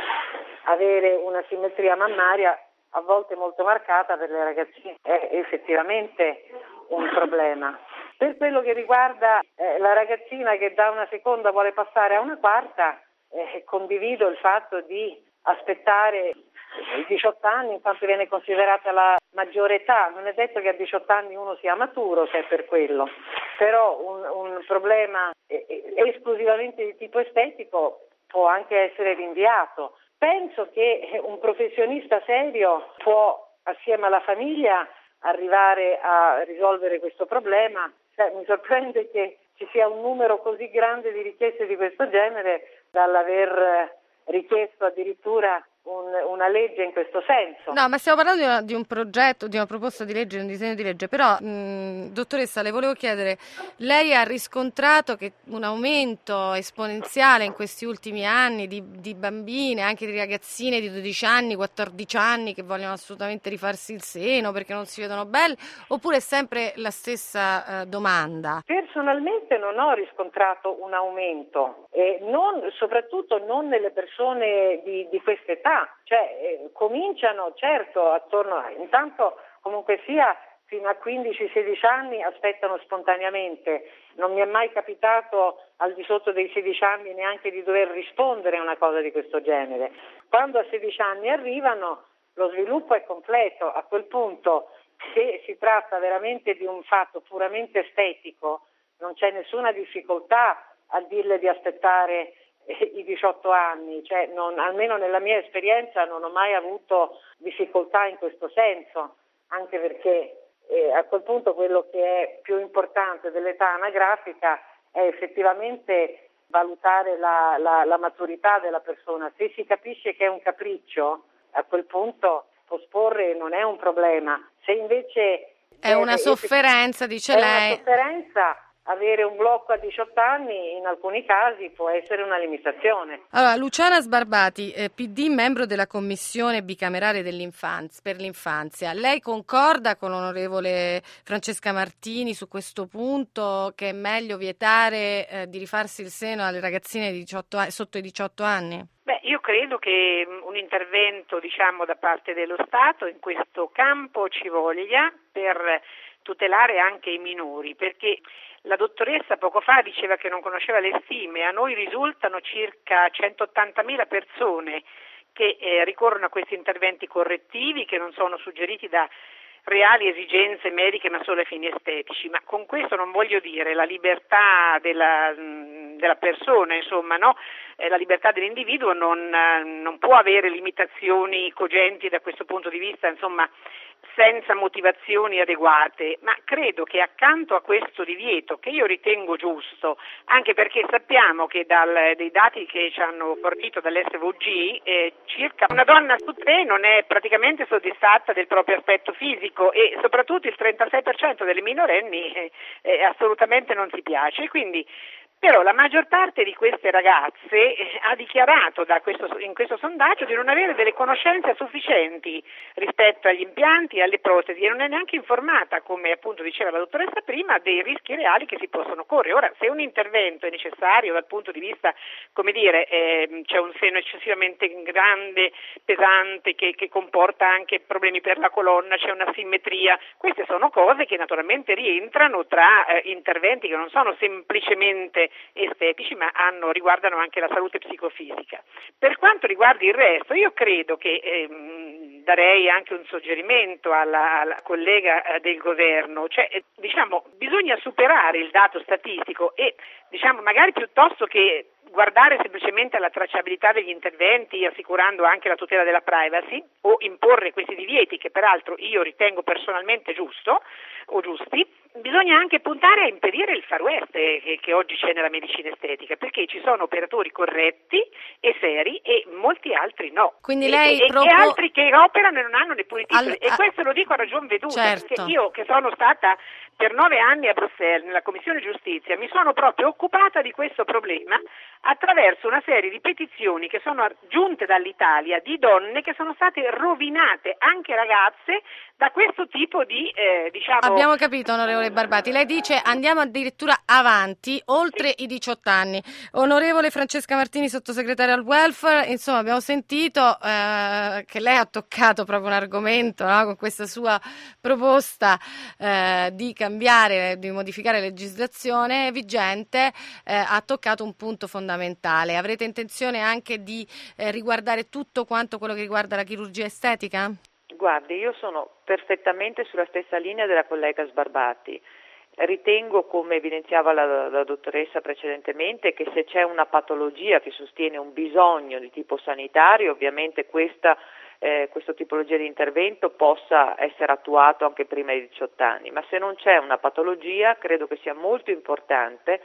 avere una simmetria mammaria a volte molto marcata per le ragazzine è effettivamente un problema. Per quello che riguarda eh, la ragazzina che da una seconda vuole passare a una quarta, eh, condivido il fatto di aspettare i diciotto anni in quanto viene considerata la maggiore età. Non è detto che a diciotto anni uno sia maturo, se è per quello, però un, un problema esclusivamente di tipo estetico può anche essere rinviato. Penso che un professionista serio può, assieme alla famiglia, arrivare a risolvere questo problema. Cioè, mi sorprende che ci sia un numero così grande di richieste di questo genere dall'aver richiesto addirittura un, una legge in questo senso. No, ma stiamo parlando di, una, di un progetto, di una proposta di legge, di un disegno di legge, però mh, dottoressa, le volevo chiedere, lei ha riscontrato che un aumento esponenziale in questi ultimi anni di, di bambine, anche di ragazzine di dodici anni, quattordici anni che vogliono assolutamente rifarsi il seno perché non si vedono belle, oppure è sempre la stessa eh, domanda? Personalmente non ho riscontrato un aumento, e non, soprattutto non nelle persone di, di questa età. Cioè eh, cominciano certo attorno a, intanto comunque sia fino a quindici sedici anni aspettano spontaneamente, non mi è mai capitato al di sotto dei sedici anni neanche di dover rispondere a una cosa di questo genere. Quando a sedici anni arrivano lo sviluppo è completo, a quel punto se si tratta veramente di un fatto puramente estetico non c'è nessuna difficoltà a dirle di aspettare i diciotto anni, cioè non, almeno nella mia esperienza non ho mai avuto difficoltà in questo senso, anche perché eh, a quel punto quello che è più importante dell'età anagrafica è effettivamente valutare la, la, la maturità della persona. Se si capisce che è un capriccio, a quel punto posporre non è un problema. Se invece è una sofferenza, dice è lei. È una sofferenza. Avere un blocco a diciotto anni in alcuni casi può essere una limitazione. Allora, Luciana Sbarbati, eh, P D, membro della Commissione bicamerale dell'infanzia, per l'infanzia. Lei concorda con l'onorevole Francesca Martini su questo punto, che è meglio vietare eh, di rifarsi il seno alle ragazzine di diciotto anni, sotto i diciotto anni? Beh, io credo che un intervento, diciamo, da parte dello Stato in questo campo ci voglia per tutelare anche i minori, perché la dottoressa poco fa diceva che non conosceva le stime, a noi risultano circa centottantamila persone che eh, ricorrono a questi interventi correttivi che non sono suggeriti da reali esigenze mediche ma solo ai fini estetici, ma con questo non voglio dire la libertà della, della persona, insomma, no? Eh, la libertà dell'individuo non, non può avere limitazioni cogenti da questo punto di vista, insomma, senza motivazioni adeguate, ma credo che accanto a questo divieto, che io ritengo giusto, anche perché sappiamo che dal, dei dati che ci hanno fornito dall'S V G, eh, circa una donna su tre non è praticamente soddisfatta del proprio aspetto fisico e soprattutto il trentasei per cento delle minorenni eh, eh, assolutamente non si piace, quindi però la maggior parte di queste ragazze eh, ha dichiarato da questo, in questo sondaggio di non avere delle conoscenze sufficienti rispetto agli impianti e alle protesi e non è neanche informata, come appunto diceva la dottoressa prima, dei rischi reali che si possono correre. Ora, se un intervento è necessario dal punto di vista, come dire, eh, c'è un seno eccessivamente grande, pesante, che, che comporta anche problemi per la colonna, c'è una simmetria, queste sono cose che naturalmente rientrano tra eh, interventi che non sono semplicemente estetici ma hanno, riguardano anche la salute psicofisica. Per quanto riguarda il resto, io credo che ehm, darei anche un suggerimento alla, alla collega eh, del governo, cioè diciamo bisogna superare il dato statistico e diciamo magari piuttosto che guardare semplicemente alla tracciabilità degli interventi, assicurando anche la tutela della privacy, o imporre questi divieti, che peraltro io ritengo personalmente giusto o giusti, bisogna anche puntare a impedire il far west che, che oggi c'è nella medicina estetica, perché ci sono operatori corretti e seri e molti altri no. Quindi e, lei e, propo... e altri che operano e non hanno neppure i titoli. All... E questo lo dico a ragion veduta, certo. Perché io, che sono stata per nove anni a Bruxelles nella Commissione Giustizia, mi sono proprio occupata di questo problema attraverso una serie di petizioni che sono giunte dall'Italia di donne che sono state rovinate, anche ragazze, da questo tipo di eh, diciamo. Abbiamo capito, onorevole Barbati. Lei dice andiamo addirittura avanti, oltre sì. i diciotto anni. Onorevole Francesca Martini, sottosegretaria al welfare, insomma abbiamo sentito eh, che lei ha toccato proprio un argomento, no? Con questa sua proposta eh, di cambiare, di modificare legislazione vigente, eh, ha toccato un punto fondamentale. Avrete intenzione anche di eh, riguardare tutto quanto quello che riguarda la chirurgia estetica? Guardi, io sono perfettamente sulla stessa linea della collega Sbarbati. Ritengo, come evidenziava la, la dottoressa precedentemente, che se c'è una patologia che sostiene un bisogno di tipo sanitario, ovviamente questa Eh, questa tipologia di intervento possa essere attuato anche prima dei diciotto anni, ma se non c'è una patologia credo che sia molto importante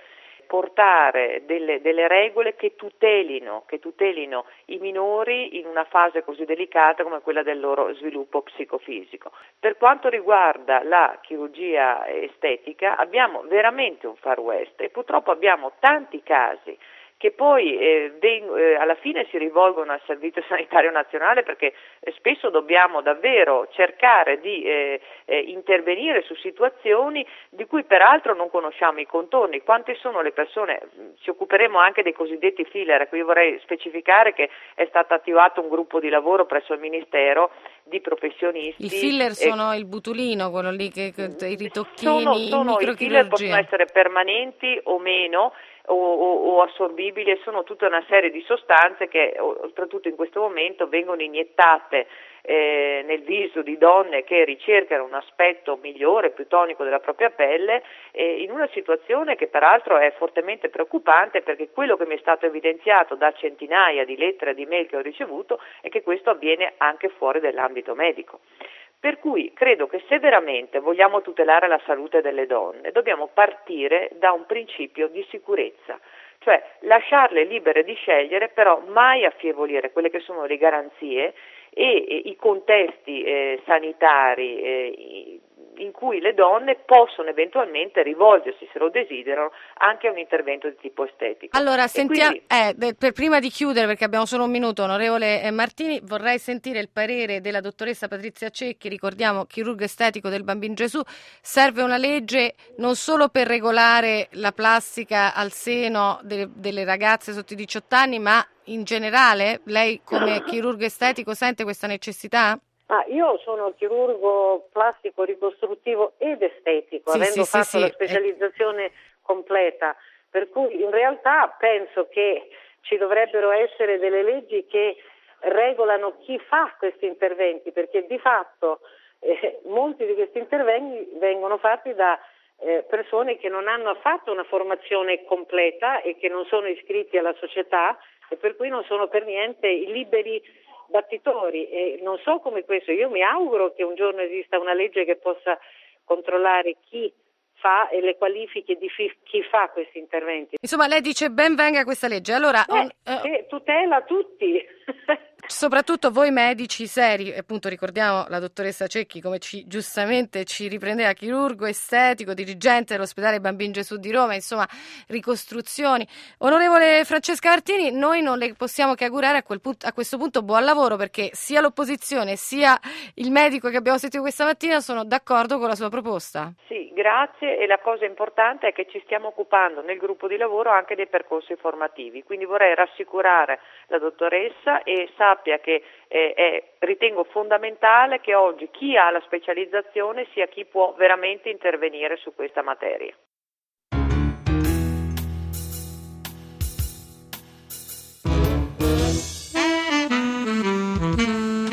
portare delle, delle regole che tutelino, che tutelino i minori in una fase così delicata come quella del loro sviluppo psicofisico. Per quanto riguarda la chirurgia estetica abbiamo veramente un far west e purtroppo abbiamo tanti casi che poi eh, veng- eh, alla fine si rivolgono al Servizio Sanitario Nazionale perché eh, spesso dobbiamo davvero cercare di eh, eh, intervenire su situazioni di cui peraltro non conosciamo i contorni. Quante sono le persone, ci occuperemo anche dei cosiddetti filler, ecco io vorrei specificare che è stato attivato un gruppo di lavoro presso il Ministero di professionisti. I filler eh, sono il butulino, quello lì, che, che i ritocchini, sono, sono i i filler possono essere permanenti o meno, O, o, o assorbibili, sono tutta una serie di sostanze che oltretutto in questo momento vengono iniettate eh, nel viso di donne che ricercano un aspetto migliore, più tonico della propria pelle, eh, in una situazione che peraltro è fortemente preoccupante perché quello che mi è stato evidenziato da centinaia di lettere e di mail che ho ricevuto è che questo avviene anche fuori dell'ambito medico. Per cui credo che se veramente vogliamo tutelare la salute delle donne dobbiamo partire da un principio di sicurezza, cioè lasciarle libere di scegliere, però mai affievolire quelle che sono le garanzie e, e i contesti eh, sanitari eh, in cui le donne possono eventualmente rivolgersi, se lo desiderano, anche a un intervento di tipo estetico. Allora, sentiamo, quindi... eh, per prima di chiudere, perché abbiamo solo un minuto, onorevole Martini, vorrei sentire il parere della dottoressa Patrizia Cecchi, ricordiamo chirurgo estetico del Bambin Gesù. Serve una legge non solo per regolare la plastica al seno delle, delle ragazze sotto i diciotto anni, ma in generale lei come chirurgo estetico sente questa necessità? Ah, io sono chirurgo plastico ricostruttivo ed estetico, sì, avendo sì, fatto sì, la sì. specializzazione completa, per cui in realtà penso che ci dovrebbero essere delle leggi che regolano chi fa questi interventi, perché di fatto eh, molti di questi interventi vengono fatti da eh, persone che non hanno affatto una formazione completa e che non sono iscritti alla società e per cui non sono per niente i liberi battitori, e non so come questo, io mi auguro che un giorno esista una legge che possa controllare chi fa e le qualifiche di fi- chi fa questi interventi. Insomma, lei dice ben venga questa legge. Allora, Beh, on, uh, che tutela tutti. Soprattutto voi medici seri, e appunto ricordiamo la dottoressa Cecchi come ci, giustamente ci riprendeva, chirurgo estetico, dirigente dell'ospedale Bambin Gesù di Roma, insomma ricostruzioni. Onorevole Francesca Martini, noi non le possiamo che augurare a, quel punto, a questo punto buon lavoro, perché sia l'opposizione sia il medico che abbiamo sentito questa mattina sono d'accordo con la sua proposta. Sì, grazie, e la cosa importante è che ci stiamo occupando nel gruppo di lavoro anche dei percorsi formativi, quindi vorrei rassicurare la dottoressa e sappia che eh, è, ritengo fondamentale che oggi chi ha la specializzazione sia chi può veramente intervenire su questa materia.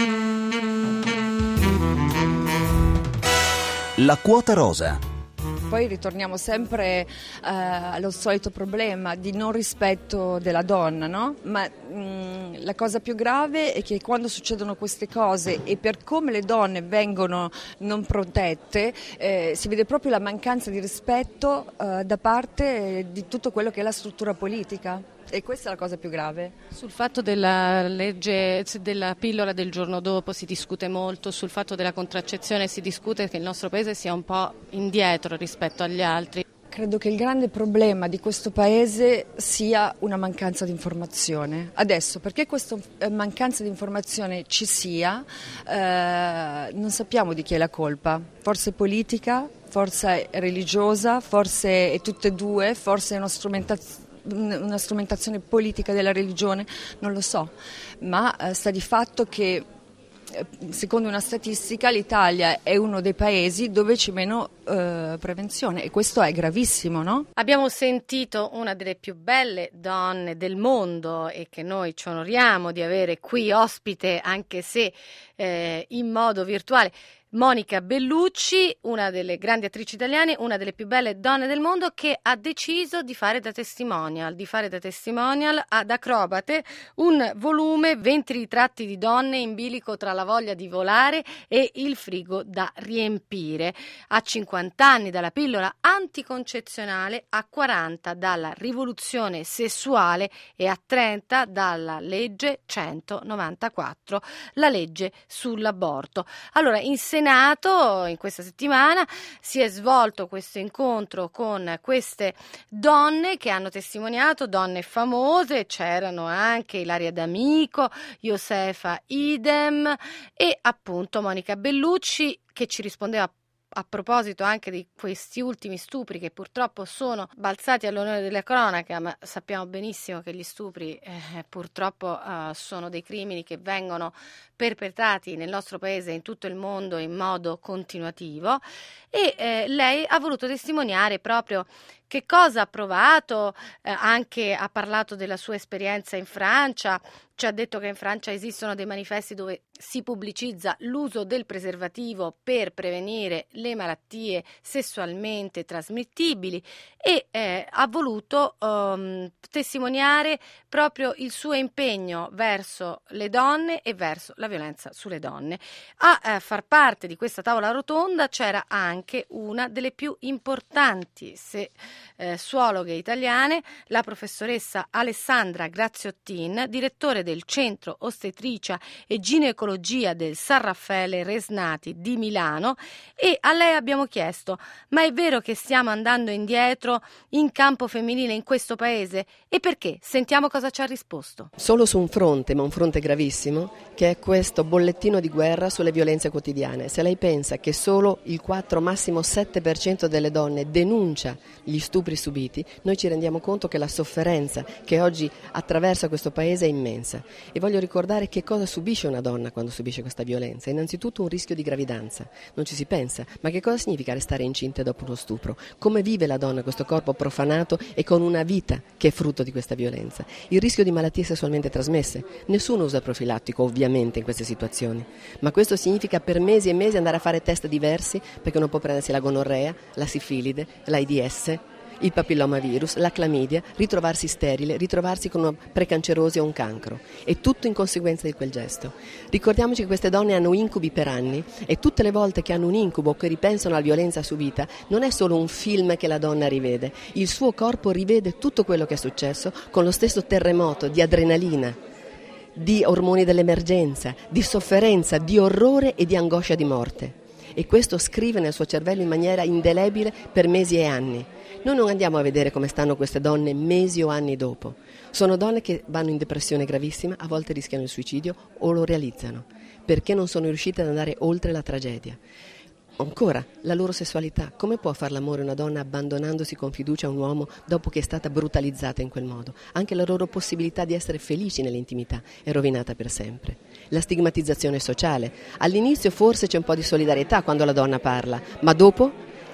La quota rosa. poi ritorniamo sempre eh, allo solito problema di non rispetto della donna, no? Ma mh, la cosa più grave è che quando succedono queste cose e per come le donne vengono non protette, eh, si vede proprio la mancanza di rispetto eh, da parte di tutto quello che è la struttura politica. E questa è la cosa più grave. Sul fatto della legge della pillola del giorno dopo si discute molto, sul fatto della contraccezione si discute che il nostro paese sia un po' indietro rispetto agli altri. Credo che il grande problema di questo paese sia una mancanza di informazione. Adesso, perché questa mancanza di informazione ci sia, eh, non sappiamo di chi è la colpa. Forse politica, forse religiosa, forse è tutte e due, forse è una strumentazione una strumentazione politica della religione, non lo so, ma eh, sta di fatto che eh, secondo una statistica l'Italia è uno dei paesi dove c'è meno eh, prevenzione, e questo è gravissimo, no? Abbiamo sentito una delle più belle donne del mondo e che noi ci onoriamo di avere qui ospite, anche se eh, in modo virtuale, Monica Bellucci, una delle grandi attrici italiane, una delle più belle donne del mondo, che ha deciso di fare da testimonial, di fare da testimonial ad Acrobate un volume, venti ritratti di donne in bilico tra la voglia di volare e il frigo da riempire. A cinquanta anni dalla pillola anticoncezionale, a quaranta dalla rivoluzione sessuale e a trenta dalla legge centonovantaquattro, la legge sull'aborto. Allora, in Senato in questa settimana si è svolto questo incontro con queste donne che hanno testimoniato, donne famose, c'erano anche Ilaria D'Amico, Josefa Idem e appunto Monica Bellucci, che ci rispondeva a proposito anche di questi ultimi stupri che purtroppo sono balzati all'onore della cronaca, ma sappiamo benissimo che gli stupri eh, purtroppo eh, sono dei crimini che vengono perpetrati nel nostro paese e in tutto il mondo in modo continuativo, e eh, lei ha voluto testimoniare proprio che cosa ha provato, eh, anche ha parlato della sua esperienza in Francia, ci ha detto che in Francia esistono dei manifesti dove si pubblicizza l'uso del preservativo per prevenire le malattie sessualmente trasmittibili, e eh, ha voluto um, testimoniare proprio il suo impegno verso le donne e verso la violenza sulle donne. A eh, far parte di questa tavola rotonda c'era anche una delle più importanti se, eh, suologhe italiane, la professoressa Alessandra Graziottin, direttore del Centro Ostetricia e Ginecologia del San Raffaele Resnati di Milano, e a lei abbiamo chiesto: ma è vero che stiamo andando indietro in campo femminile in questo paese? E perché? Sentiamo cosa ci ha risposto. Solo su un fronte, ma un fronte gravissimo, che è questo bollettino di guerra sulle violenze quotidiane. Se lei pensa che solo il quattro, massimo sette per cento delle donne denuncia gli stupri subiti, noi ci rendiamo conto che la sofferenza che oggi attraversa questo paese è immensa. E voglio ricordare che cosa subisce una donna quando subisce questa violenza. Innanzitutto un rischio di gravidanza, non ci si pensa, ma che cosa significa restare incinta dopo uno stupro? Come vive la donna questo corpo profanato e con una vita che è frutto di questa violenza? Il rischio di malattie sessualmente trasmesse. Nessuno usa profilattico ovviamente in queste situazioni, ma questo significa per mesi e mesi andare a fare test diversi, perché uno può prendersi la gonorrea, la sifilide, l'AIDS, il papillomavirus, la clamidia, ritrovarsi sterile, ritrovarsi con una precancerosi o un cancro, e tutto in conseguenza di quel gesto. Ricordiamoci che queste donne hanno incubi per anni, e tutte le volte che hanno un incubo o che ripensano alla violenza subita, non è solo un film che la donna rivede, il suo corpo rivede tutto quello che è successo con lo stesso terremoto di adrenalina, di ormoni dell'emergenza, di sofferenza, di orrore e di angoscia di morte. E questo scrive nel suo cervello in maniera indelebile per mesi e anni. Noi non andiamo a vedere come stanno queste donne mesi o anni dopo. Sono donne che vanno in depressione gravissima, a volte rischiano il suicidio o lo realizzano, perché non sono riuscite ad andare oltre la tragedia. Ancora, la loro sessualità. Come può far l'amore una donna abbandonandosi con fiducia a un uomo dopo che è stata brutalizzata in quel modo? Anche la loro possibilità di essere felici nell'intimità è rovinata per sempre. La stigmatizzazione sociale. All'inizio forse c'è un po' di solidarietà quando la donna parla, ma dopo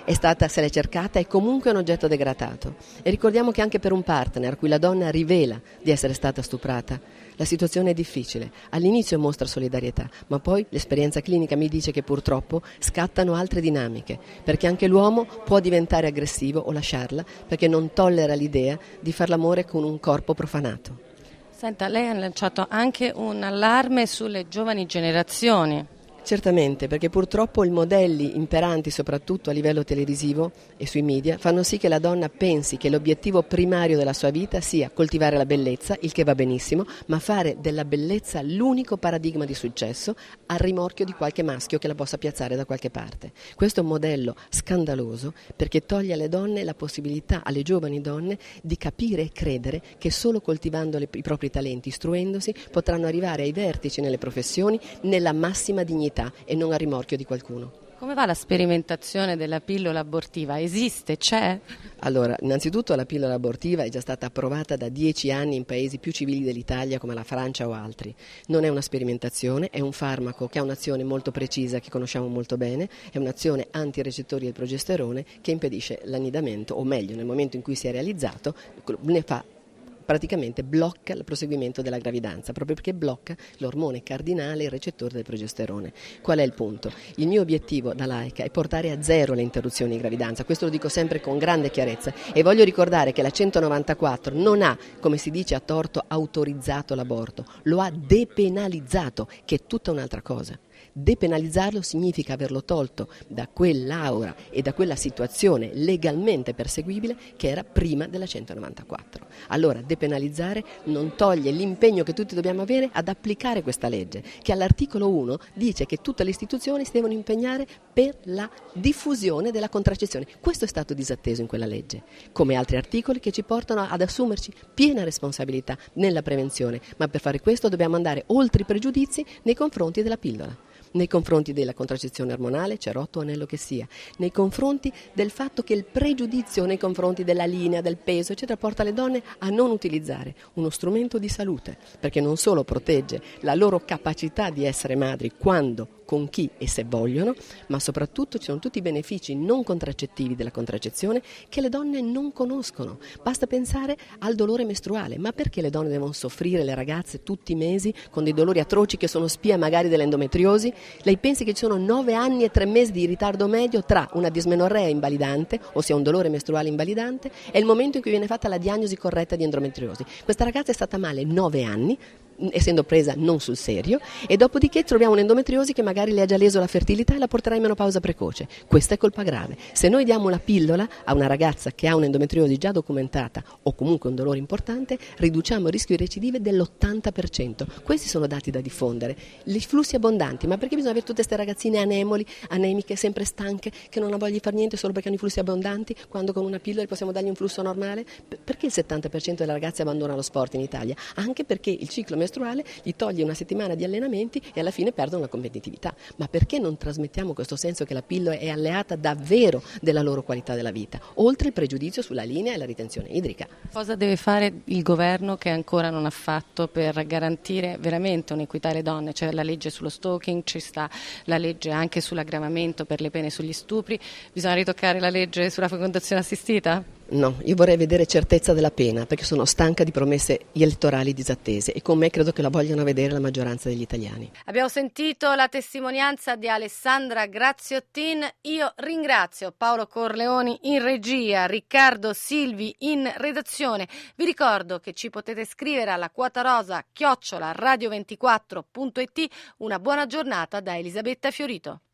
è stata, se l'è cercata, è comunque un oggetto degradato. E ricordiamo che anche per un partner a cui la donna rivela di essere stata stuprata, la situazione è difficile. All'inizio mostra solidarietà, ma poi l'esperienza clinica mi dice che purtroppo scattano altre dinamiche, perché anche l'uomo può diventare aggressivo o lasciarla perché non tollera l'idea di far l'amore con un corpo profanato. Senta, lei ha lanciato anche un allarme sulle giovani generazioni. Certamente, perché purtroppo i modelli imperanti, soprattutto a livello televisivo e sui media, fanno sì che la donna pensi che l'obiettivo primario della sua vita sia coltivare la bellezza, il che va benissimo, ma fare della bellezza l'unico paradigma di successo, al rimorchio di qualche maschio che la possa piazzare da qualche parte. Questo è un modello scandaloso, perché toglie alle donne la possibilità, alle giovani donne, di capire e credere che solo coltivando le, i propri talenti, istruendosi, potranno arrivare ai vertici nelle professioni nella massima dignità e non a rimorchio di qualcuno. Come va la sperimentazione della pillola abortiva? Esiste? C'è? Allora, innanzitutto la pillola abortiva è già stata approvata da dieci anni in paesi più civili dell'Italia come la Francia o altri. Non è una sperimentazione, è un farmaco che ha un'azione molto precisa che conosciamo molto bene, è un'azione antirecettori del progesterone che impedisce l'annidamento, o meglio, nel momento in cui si è realizzato, ne fa praticamente blocca il proseguimento della gravidanza, proprio perché blocca l'ormone cardinale, il recettore del progesterone. Qual è il punto? Il mio obiettivo da laica è portare a zero le interruzioni di gravidanza, questo lo dico sempre con grande chiarezza e voglio ricordare che la centonovantaquattro non ha, come si dice a torto, autorizzato l'aborto, lo ha depenalizzato, che è tutta un'altra cosa. Depenalizzarlo significa averlo tolto da quell'aura e da quella situazione legalmente perseguibile che era prima della centonovantaquattro. Allora depenalizzare non toglie l'impegno che tutti dobbiamo avere ad applicare questa legge, che all'articolo uno dice che tutte le istituzioni si devono impegnare per la diffusione della contraccezione. Questo è stato disatteso in quella legge, come altri articoli che ci portano ad assumerci piena responsabilità nella prevenzione, ma per fare questo dobbiamo andare oltre i pregiudizi nei confronti della pillola. Nei confronti della contraccezione ormonale, cerotto o anello che sia, nei confronti del fatto che il pregiudizio nei confronti della linea, del peso, eccetera, porta le donne a non utilizzare uno strumento di salute, perché non solo protegge la loro capacità di essere madri quando, con chi e se vogliono, ma soprattutto ci sono tutti i benefici non contraccettivi della contraccezione che le donne non conoscono. Basta pensare al dolore mestruale, ma perché le donne devono soffrire, le ragazze, tutti i mesi con dei dolori atroci che sono spia magari dell'endometriosi? Lei pensi che ci sono nove anni e tre mesi di ritardo medio tra una dismenorrea invalidante, ossia un dolore mestruale invalidante, e il momento in cui viene fatta la diagnosi corretta di endometriosi. Questa ragazza è stata male nove anni, essendo presa non sul serio, e dopodiché troviamo un'endometriosi che magari le ha già leso la fertilità e la porterà in menopausa precoce. Questa è colpa grave. Se noi diamo una pillola a una ragazza che ha un'endometriosi già documentata o comunque un dolore importante, riduciamo il rischio di recidive dell'ottanta per cento. Questi sono dati da diffondere. I flussi abbondanti, ma perché bisogna avere tutte queste ragazzine anemoli, anemiche, sempre stanche, che non hanno voglia di fare niente solo perché hanno i flussi abbondanti, quando con una pillola possiamo dargli un flusso normale? Perché il settanta per cento delle ragazze abbandona lo sport in Italia? Anche perché il ciclo mestruale gli toglie una settimana di allenamenti e alla fine perdono la competitività. Ma perché non trasmettiamo questo senso che la pillola è alleata davvero della loro qualità della vita, oltre il pregiudizio sulla linea e la ritenzione idrica? Cosa deve fare il governo che ancora non ha fatto per garantire veramente un'equità alle donne? C'è la legge sullo stalking, ci sta la legge anche sull'aggravamento per le pene sugli stupri, bisogna ritoccare la legge sulla fecondazione assistita? No, io vorrei vedere certezza della pena, perché sono stanca di promesse elettorali disattese e con me credo che la vogliano vedere la maggioranza degli italiani. Abbiamo sentito la testimonianza di Alessandra Graziottin. Io ringrazio Paolo Corleoni in regia, Riccardo Silvi in redazione. Vi ricordo che ci potete scrivere alla quotarosa chiocciola radio ventiquattro punto it. Una buona giornata da Elisabetta Fiorito.